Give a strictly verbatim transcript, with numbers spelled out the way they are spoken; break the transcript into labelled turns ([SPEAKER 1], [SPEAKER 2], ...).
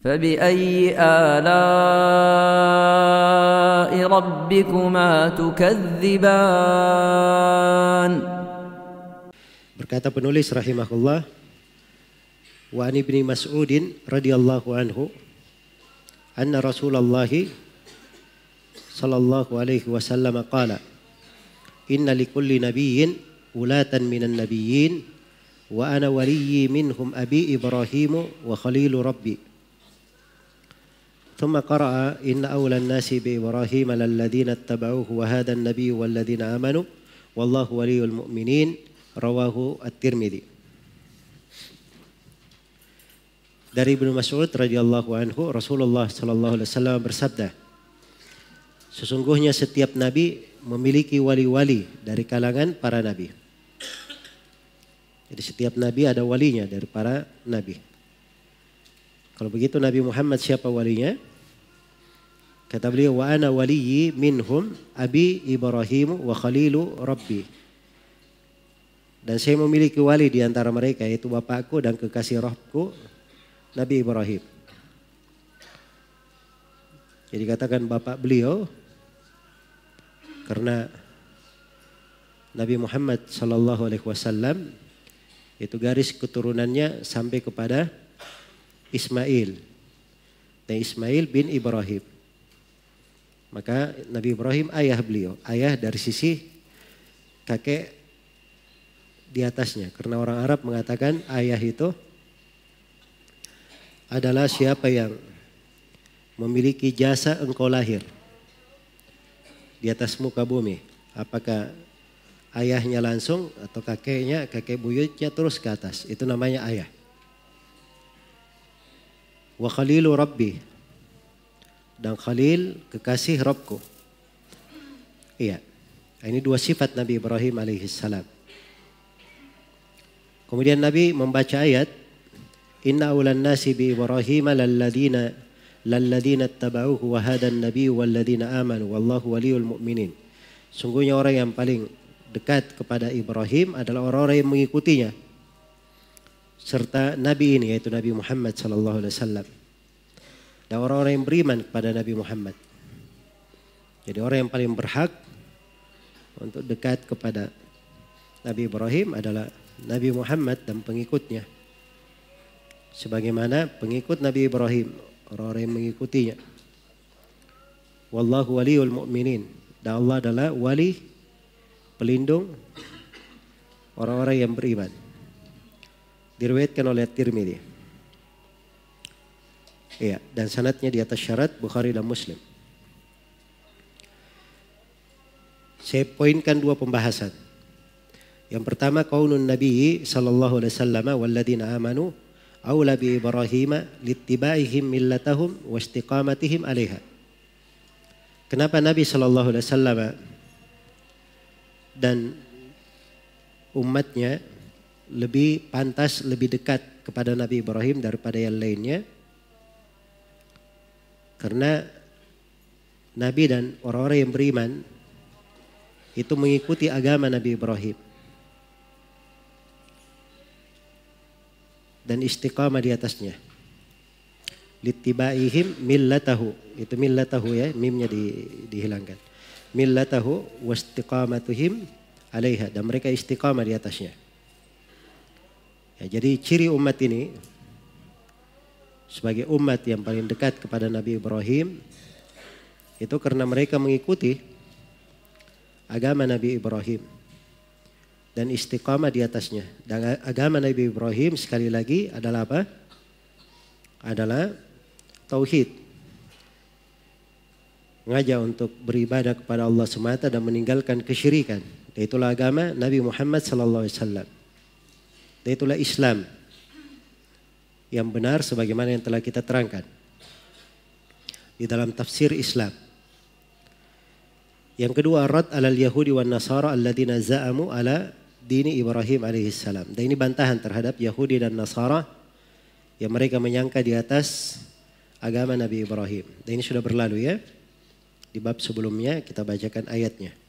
[SPEAKER 1] فبأي آلاء ربكما تكذبان.
[SPEAKER 2] Berkata penulis rahimahullah, wa an ibni Mas'udin radhiyallahu anhu anna Rasulullah sallallahu alaihi wasallam qala inna likulli nabiyyin ulatan minan nabiyyin wa ana waliyyi minhum abi Ibrahim wa khalilu rabbi. ثم قرأ إن أولى الناس بإبراهيم للذين اتبعوه وهذا النبي والذين آمنوا والله ولي المؤمنين رواه الترمذي. Dari Ibnu Mas'ud radhiyallahu anhu, Rasulullah sallallahu alaihi wasallam bersabda, sesungguhnya setiap nabi memiliki wali-wali dari kalangan para nabi. Jadi setiap nabi ada walinya dari para nabi. Kalau begitu Nabi Muhammad siapa walinya? Kata beliau, wa ana waliyyi minhum abi Ibrahim wa khalilu rabbi. Dan saya memiliki wali di antara mereka, yaitu bapakku dan kekasih rohku, Nabi Ibrahim. Jadi katakan bapak beliau, karena Nabi Muhammad sallallahu alaihi wasallam itu garis keturunannya sampai kepada Ismail. Dan Ismail bin Ibrahim. Maka Nabi Ibrahim ayah beliau. Ayah dari sisi kakek di atasnya. Karena orang Arab mengatakan ayah itu adalah siapa yang memiliki jasa engkau lahir di atas muka bumi. Apakah ayahnya langsung atau kakeknya, kakek buyutnya terus ke atas. Itu namanya ayah. Wa khalilu rabbi, dan khalil kekasih Rabbku. Iya, ini dua sifat Nabi Ibrahim alaihissalam. Kemudian Nabi membaca ayat, inna awlan nasi bi Ibrahim lalladina lalladina ittaba'uhu wa hadan nabiyyu walladina amanu wallahu waliyul mu'minin. Sungguhnya orang yang paling dekat kepada Ibrahim adalah orang-orang yang mengikutinya, serta Nabi ini yaitu Nabi Muhammad sallallahu alaihi wasallam. Dan orang-orang yang beriman kepada Nabi Muhammad. Jadi orang yang paling berhak untuk dekat kepada Nabi Ibrahim adalah Nabi Muhammad dan pengikutnya. Sebagaimana pengikut Nabi Ibrahim, orang-orang yang mengikutinya. Wallahu waliyul mu'minin. Dan Allah adalah wali, pelindung orang-orang yang beriman. Diriwayatkan oleh Tirmidzi. Iya, dan sanadnya di atas syarat Bukhari dan Muslim. Saya poinkan dua pembahasan. Yang pertama, qaulun Nabi sallallahu alaihi wasallam walladzina amanu aula bi Ibrahim littibaihim millatahum wa istiqamatihim 'alaiha. Kenapa Nabi sallallahu alaihi wasallam dan umatnya lebih pantas, lebih dekat kepada Nabi Ibrahim daripada yang lainnya? Karena Nabi dan orang-orang yang beriman itu mengikuti agama Nabi Ibrahim dan istiqamah di atasnya. Littibaihim millatahu, itu millatahu ya, mimnya di, dihilangkan. Millatahu wastiqamatuhim 'alaiha, dan mereka istiqamah di atasnya. Ya, jadi ciri umat ini sebagai umat yang paling dekat kepada Nabi Ibrahim itu karena mereka mengikuti agama Nabi Ibrahim dan istiqamah di atasnya. Dan agama Nabi Ibrahim sekali lagi adalah apa? Adalah tauhid. Mengajak untuk beribadah kepada Allah semata dan meninggalkan kesyirikan. Itulah agama Nabi Muhammad sallallahu alaihi wasallam. Itulah Islam yang benar sebagaimana yang telah kita terangkan di dalam tafsir Islam. Yang kedua, rad alal yahudi wan nasara alladzina za'amu ala dini Ibrahim alaihissalam. Dan ini bantahan terhadap Yahudi dan Nasara yang mereka menyangka di atas agama Nabi Ibrahim. Dan ini sudah berlalu ya. Di bab sebelumnya kita bacakan ayatnya.